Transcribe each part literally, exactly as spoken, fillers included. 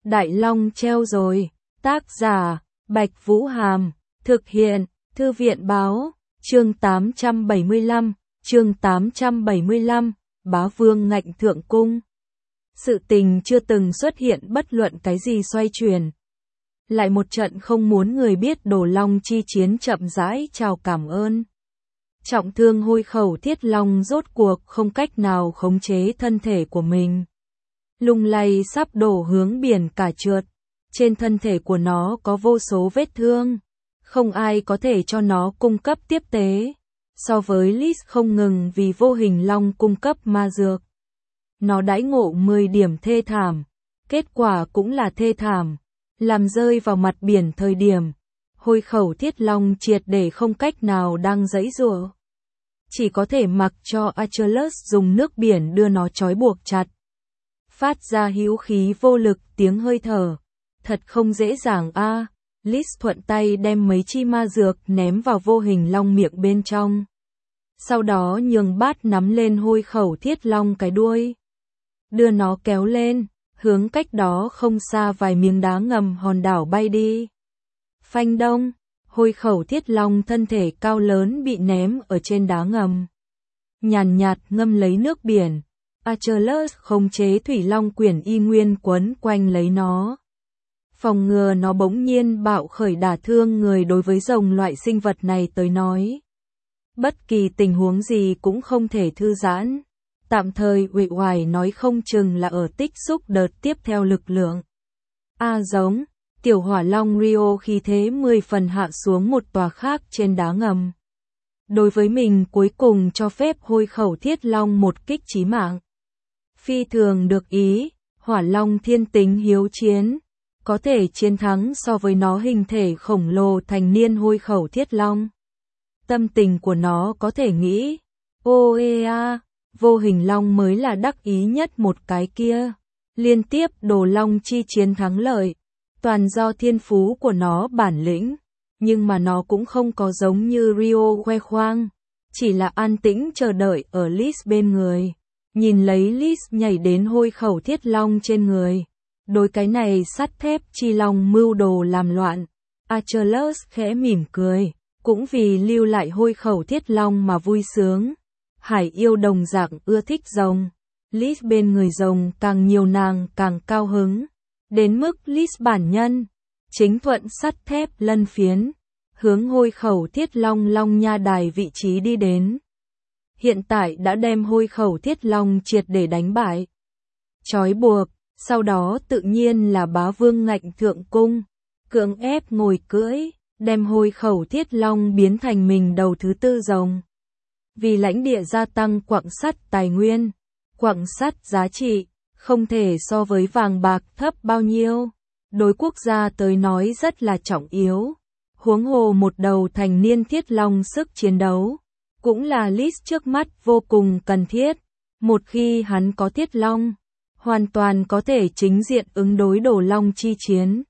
Đại Long treo rồi. Tác giả, Bạch Vũ Hàm. Thực hiện, Thư viện Báo. Chương tám trăm bảy mươi lăm. Chương tám trăm bảy mươi lăm. Bá Vương ngạnh thượng cung. Sự tình chưa từng xuất hiện bất luận cái gì xoay chuyển. Lại một trận không muốn người biết Đồ Long chi chiến chậm rãi chào cảm ơn. Trọng thương hôi khẩu Thiết Long rốt cuộc không cách nào khống chế thân thể của mình. Lung lay sắp đổ hướng biển cả trượt. Trên thân thể của nó có vô số vết thương. Không ai có thể cho nó cung cấp tiếp tế. So với Lis không ngừng vì vô hình long cung cấp ma dược. Nó đãi ngộ mười điểm thê thảm. Kết quả cũng là thê thảm. Làm rơi vào mặt biển thời điểm. Hôi khẩu Thiết Long triệt để không cách nào đang giãy giụa. Chỉ có thể mặc cho Achilles dùng nước biển đưa nó trói buộc chặt. Phát ra hữu khí vô lực tiếng hơi thở. Thật không dễ dàng a. À. Lis thuận tay đem mấy chi ma dược ném vào vô hình long miệng bên trong. Sau đó nhường bát nắm lên hôi khẩu Thiết Long cái đuôi. Đưa nó kéo lên, hướng cách đó không xa vài miếng đá ngầm hòn đảo bay đi. Phanh đông, hôi khẩu Thiết Long thân thể cao lớn bị ném ở trên đá ngầm. Nhàn nhạt ngâm lấy nước biển. Achilles khống chế thủy long quyển y nguyên quấn quanh lấy nó. Phòng ngừa nó bỗng nhiên bạo khởi đả thương người đối với rồng loại sinh vật này tới nói. Bất kỳ tình huống gì cũng không thể thư giãn. Tạm thời uể oải nói không chừng là ở tích xúc đợt tiếp theo lực lượng. A giống, tiểu hỏa long Rio khi thế mười phần hạ xuống một tòa khác trên đá ngầm. Đối với mình cuối cùng cho phép hôi khẩu Thiết Long một kích chí mạng. Phi thường được ý, hỏa long thiên tính hiếu chiến. Có thể chiến thắng so với nó hình thể khổng lồ thành niên hôi khẩu Thiết Long. Tâm tình của nó có thể nghĩ, ô ê a, vô hình long mới là đắc ý nhất một cái kia. Liên tiếp Đồ Long chi chiến thắng lợi, toàn do thiên phú của nó bản lĩnh. Nhưng mà nó cũng không có giống như Rio khoe khoang, chỉ là an tĩnh chờ đợi ở Lis bên người. Nhìn lấy Lis nhảy đến hôi khẩu Thiết Long trên người. Đối cái này sắt thép chi long mưu đồ làm loạn. Achilles khẽ mỉm cười, cũng vì lưu lại hôi khẩu Thiết Long mà vui sướng. Hải yêu đồng dạng ưa thích rồng. Lis bên người rồng càng nhiều nàng càng cao hứng. Đến mức Lis bản nhân, chính thuận sắt thép lân phiến, hướng hôi khẩu Thiết Long Long Nha Đài vị trí đi đến. Hiện tại đã đem hôi khẩu Thiết Long triệt để đánh bại. Trói buộc. Sau đó tự nhiên là Bá Vương ngạnh thượng cung, cưỡng ép ngồi cưỡi, đem hôi khẩu Thiết Long biến thành mình đầu thứ tư rồng. Vì lãnh địa gia tăng quặng sắt tài nguyên, quặng sắt giá trị, không thể so với vàng bạc thấp bao nhiêu. Đối quốc gia tới nói rất là trọng yếu. Huống hồ một đầu thành niên Thiết Long sức chiến đấu, cũng là Lis trước mắt vô cùng cần thiết. Một khi hắn có Thiết Long, hoàn toàn có thể chính diện ứng đối Đồ Long chi chiến.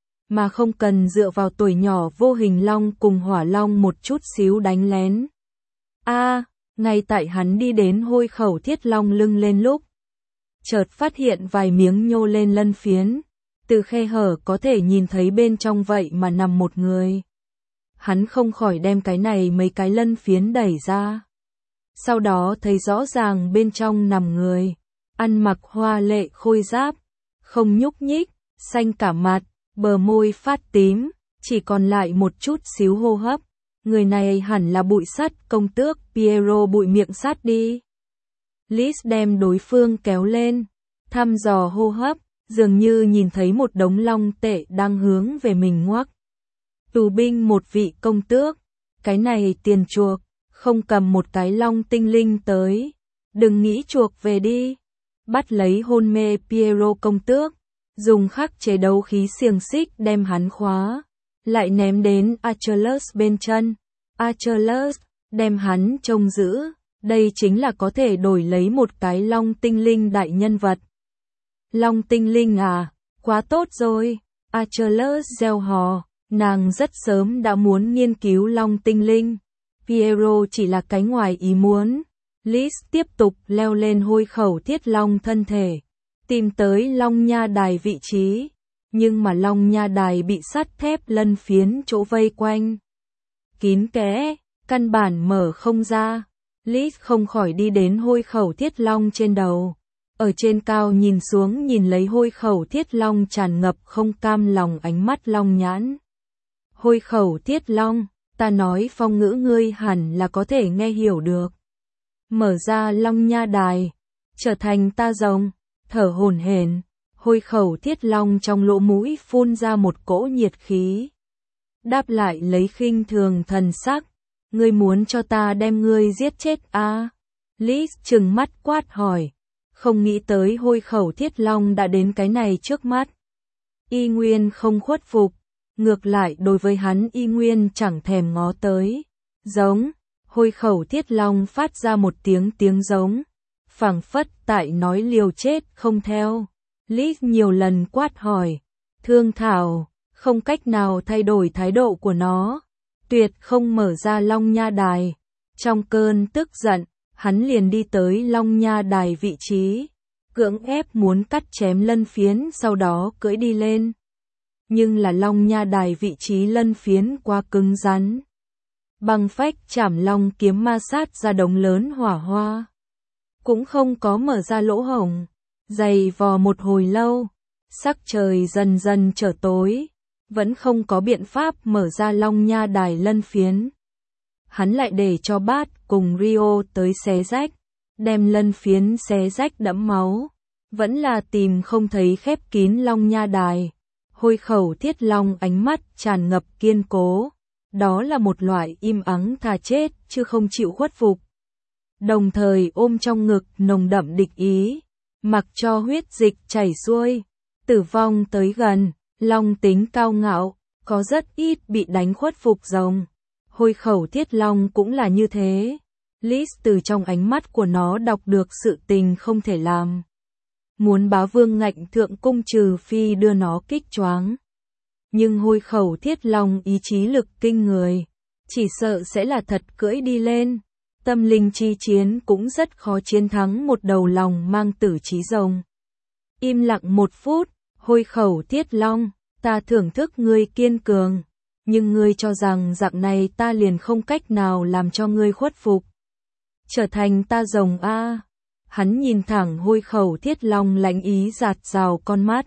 Mà không cần dựa vào tuổi nhỏ vô hình long cùng hỏa long một chút xíu đánh lén. A, à, ngay tại hắn đi đến hôi khẩu Thiết Long lưng lên lúc. Chợt phát hiện vài miếng nhô lên lân phiến. Từ khe hở có thể nhìn thấy bên trong vậy mà nằm một người. Hắn không khỏi đem cái này mấy cái lân phiến đẩy ra. Sau đó thấy rõ ràng bên trong nằm người. Ăn mặc hoa lệ khôi giáp, không nhúc nhích, xanh cả mặt, bờ môi phát tím, chỉ còn lại một chút xíu hô hấp. Người này hẳn là bụi sắt công tước Piero bụi miệng sắt đi. Lis đem đối phương kéo lên, thăm dò hô hấp, dường như nhìn thấy một đống long tệ đang hướng về mình ngoắc. Tù binh một vị công tước, cái này tiền chuộc, không cầm một cái long tinh linh tới, đừng nghĩ chuộc về đi. Bắt lấy hôn mê Piero công tước, dùng khắc chế đấu khí xiềng xích đem hắn khóa, lại ném đến Achilles bên chân. Achilles đem hắn trông giữ, đây chính là có thể đổi lấy một cái long tinh linh đại nhân vật. Long tinh linh à, quá tốt rồi, Achilles reo hò, nàng rất sớm đã muốn nghiên cứu long tinh linh. Piero chỉ là cái ngoài ý muốn. Lis tiếp tục leo lên hôi khẩu Thiết Long thân thể, tìm tới Long Nha Đài vị trí. Nhưng mà Long Nha Đài bị sắt thép lân phiến chỗ vây quanh. Kín kẽ, căn bản mở không ra. Lis không khỏi đi đến hôi khẩu thiết long trên đầu. Ở trên cao nhìn xuống nhìn lấy hôi khẩu thiết long tràn ngập không cam lòng ánh mắt long nhãn. Hôi khẩu thiết long, ta nói phong ngữ ngươi hẳn là có thể nghe hiểu được. Mở ra Long Nha Đài, trở thành ta rồng, thở hổn hển, hôi khẩu thiết long trong lỗ mũi phun ra một cỗ nhiệt khí. Đáp lại lấy khinh thường thần sắc, ngươi muốn cho ta đem ngươi giết chết à? Lis trừng mắt quát hỏi, không nghĩ tới hôi khẩu thiết long đã đến cái này trước mắt. Y Nguyên không khuất phục, ngược lại đối với hắn Y Nguyên chẳng thèm ngó tới. Giống, hôi khẩu thiết long phát ra một tiếng tiếng giống, phảng phất tại nói liều chết không theo. Lis nhiều lần quát hỏi, thương thảo, không cách nào thay đổi thái độ của nó, tuyệt không mở ra Long Nha Đài. Trong cơn tức giận, hắn liền đi tới Long Nha Đài vị trí, cưỡng ép muốn cắt chém lân phiến sau đó cưỡi đi lên. Nhưng là Long Nha Đài vị trí lân phiến quá cứng rắn. Băng phách chảm long kiếm ma sát ra đống lớn hỏa hoa. Cũng không có mở ra lỗ hổng. Dày vò một hồi lâu, sắc trời dần dần trở tối, vẫn không có biện pháp mở ra Long Nha Đài lân phiến. Hắn lại để cho Bát cùng Rio tới xé rách, đem lân phiến xé rách đẫm máu, vẫn là tìm không thấy khép kín Long Nha Đài. Hôi khẩu thiết long ánh mắt tràn ngập kiên cố, đó là một loại im ắng thà chết chứ không chịu khuất phục. Đồng thời ôm trong ngực nồng đậm địch ý, mặc cho huyết dịch chảy xuôi, tử vong tới gần. Long tính cao ngạo, có rất ít bị đánh khuất phục rồng. Hôi khẩu thiết long cũng là như thế. Lis từ trong ánh mắt của nó đọc được sự tình không thể làm. Muốn bá vương ngạnh thượng cung trừ phi đưa nó kích choáng. Nhưng hôi khẩu thiết long ý chí lực kinh người, chỉ sợ sẽ là thật cưỡi đi lên. Tâm linh chi chiến cũng rất khó chiến thắng một đầu lòng mang tử trí rồng. Im lặng một phút, hôi khẩu thiết long, ta thưởng thức ngươi kiên cường, nhưng ngươi cho rằng dạng này ta liền không cách nào làm cho ngươi khuất phục. Trở thành ta rồng a. Hắn nhìn thẳng hôi khẩu thiết long lãnh ý giạt rào con mắt.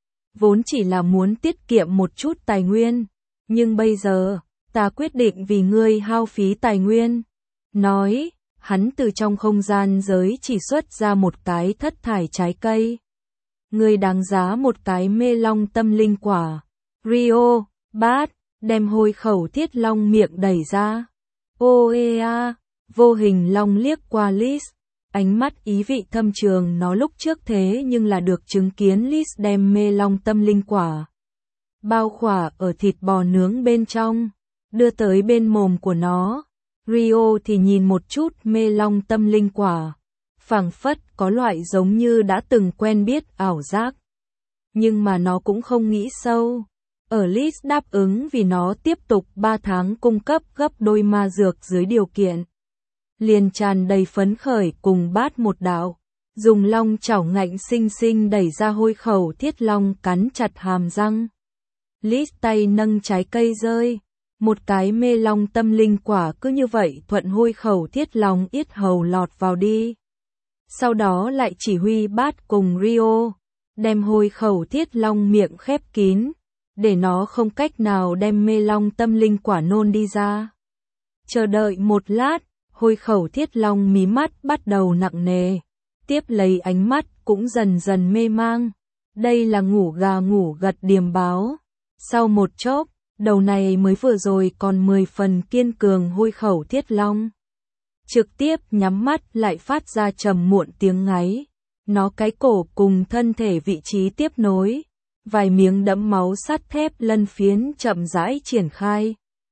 Vốn chỉ là muốn tiết kiệm một chút tài nguyên, nhưng bây giờ, ta quyết định vì ngươi hao phí tài nguyên. Nói, hắn từ trong không gian giới chỉ xuất ra một cái thất thải trái cây. Ngươi đáng giá một cái mê long tâm linh quả. Rio, Bát, đem hôi khẩu thiết long miệng đẩy ra. Ô ê a, vô hình long liếc qua Lis. Ánh mắt ý vị thâm trường nó lúc trước thế nhưng là được chứng kiến Lis đem mê long tâm linh quả. Bao khỏa ở thịt bò nướng bên trong, đưa tới bên mồm của nó. Rio thì nhìn một chút mê long tâm linh quả. Phảng phất có loại giống như đã từng quen biết ảo giác. Nhưng mà nó cũng không nghĩ sâu. Ở Lis đáp ứng vì nó tiếp tục ba tháng cung cấp gấp đôi ma dược dưới điều kiện. Liền tràn đầy phấn khởi cùng Bát một đạo. Dùng long chảo ngạnh xinh xinh đẩy ra hôi khẩu thiết long cắn chặt hàm răng. Lis tay nâng trái cây rơi. Một cái mê long tâm linh quả cứ như vậy thuận hôi khẩu thiết long yết hầu lọt vào đi. Sau đó lại chỉ huy Bát cùng Rio, đem hôi khẩu thiết long miệng khép kín, để nó không cách nào đem mê long tâm linh quả nôn đi ra. Chờ đợi một lát, hôi khẩu thiết long mí mắt bắt đầu nặng nề, tiếp lấy ánh mắt cũng dần dần mê mang. Đây là ngủ gà ngủ gật điềm báo. Sau một chốc, đầu này mới vừa rồi còn mười phần kiên cường hôi khẩu thiết long. Trực tiếp nhắm mắt lại phát ra trầm muộn tiếng ngáy. Nó cái cổ cùng thân thể vị trí tiếp nối. Vài miếng đẫm máu sắt thép lân phiến chậm rãi triển khai.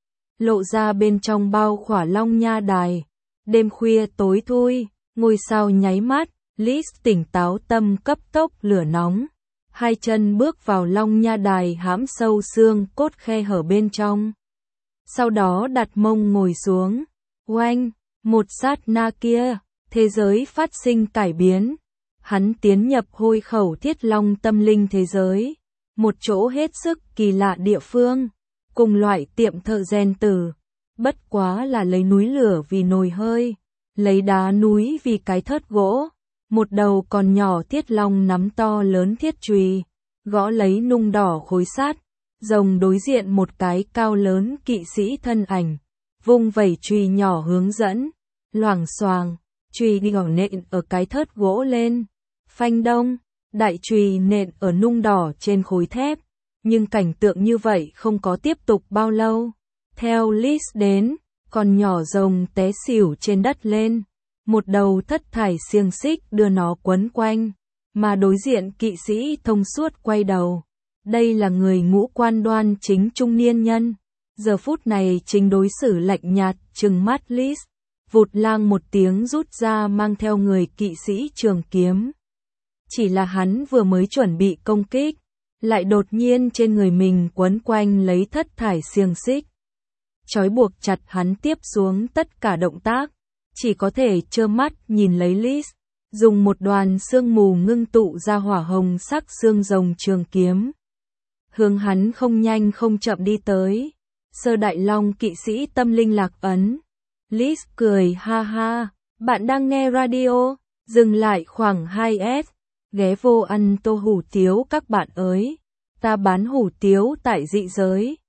Lộ ra bên trong bao khỏa Long Nha Đài. Đêm khuya tối thui, ngôi sao nháy mắt, Lis tỉnh táo tâm cấp tốc lửa nóng. Hai chân bước vào Long Nha Đài hãm sâu xương cốt khe hở bên trong. Sau đó đặt mông ngồi xuống. Oanh, một sát na kia, thế giới phát sinh cải biến. Hắn tiến nhập hôi khẩu thiết long tâm linh thế giới. một chỗ hết sức kỳ lạ địa phương, cùng loại tiệm thợ rèn tử, bất quá là lấy núi lửa vì nồi hơi, lấy đá núi vì cái thớt gỗ, một đầu còn nhỏ thiết long nắm to lớn thiết chùy, gõ lấy nung đỏ khối sắt, rồng đối diện một cái cao lớn kỵ sĩ thân ảnh, vung vẩy chùy nhỏ hướng dẫn, loảng xoàng, chùy đi gõ nện ở cái thớt gỗ lên, phanh đông, đại chùy nện ở nung đỏ trên khối thép, nhưng cảnh tượng như vậy không có tiếp tục bao lâu. Theo Liz đến, con nhỏ rồng té xỉu trên đất lên, một đầu thất thải xiềng xích đưa nó quấn quanh, mà đối diện kỵ sĩ thông suốt quay đầu. Đây là người ngũ quan đoan chính trung niên nhân, giờ phút này chính đối xử lạnh nhạt trừng mắt Liz, vụt lang một tiếng rút ra mang theo người kỵ sĩ trường kiếm. Chỉ là hắn vừa mới chuẩn bị công kích, lại đột nhiên trên người mình quấn quanh lấy thất thải xiềng xích, trói buộc chặt hắn tiếp xuống tất cả động tác, chỉ có thể trơ mắt nhìn lấy Liz, dùng một đoàn sương mù ngưng tụ ra hỏa hồng sắc xương rồng trường kiếm. Hướng hắn không nhanh không chậm đi tới, Sơ Đại Long kỵ sĩ tâm linh lạc ấn. Liz cười ha ha, bạn đang nghe radio, dừng lại khoảng hai s, ghé vô ăn tô hủ tiếu các bạn ơi, ta bán hủ tiếu tại dị giới.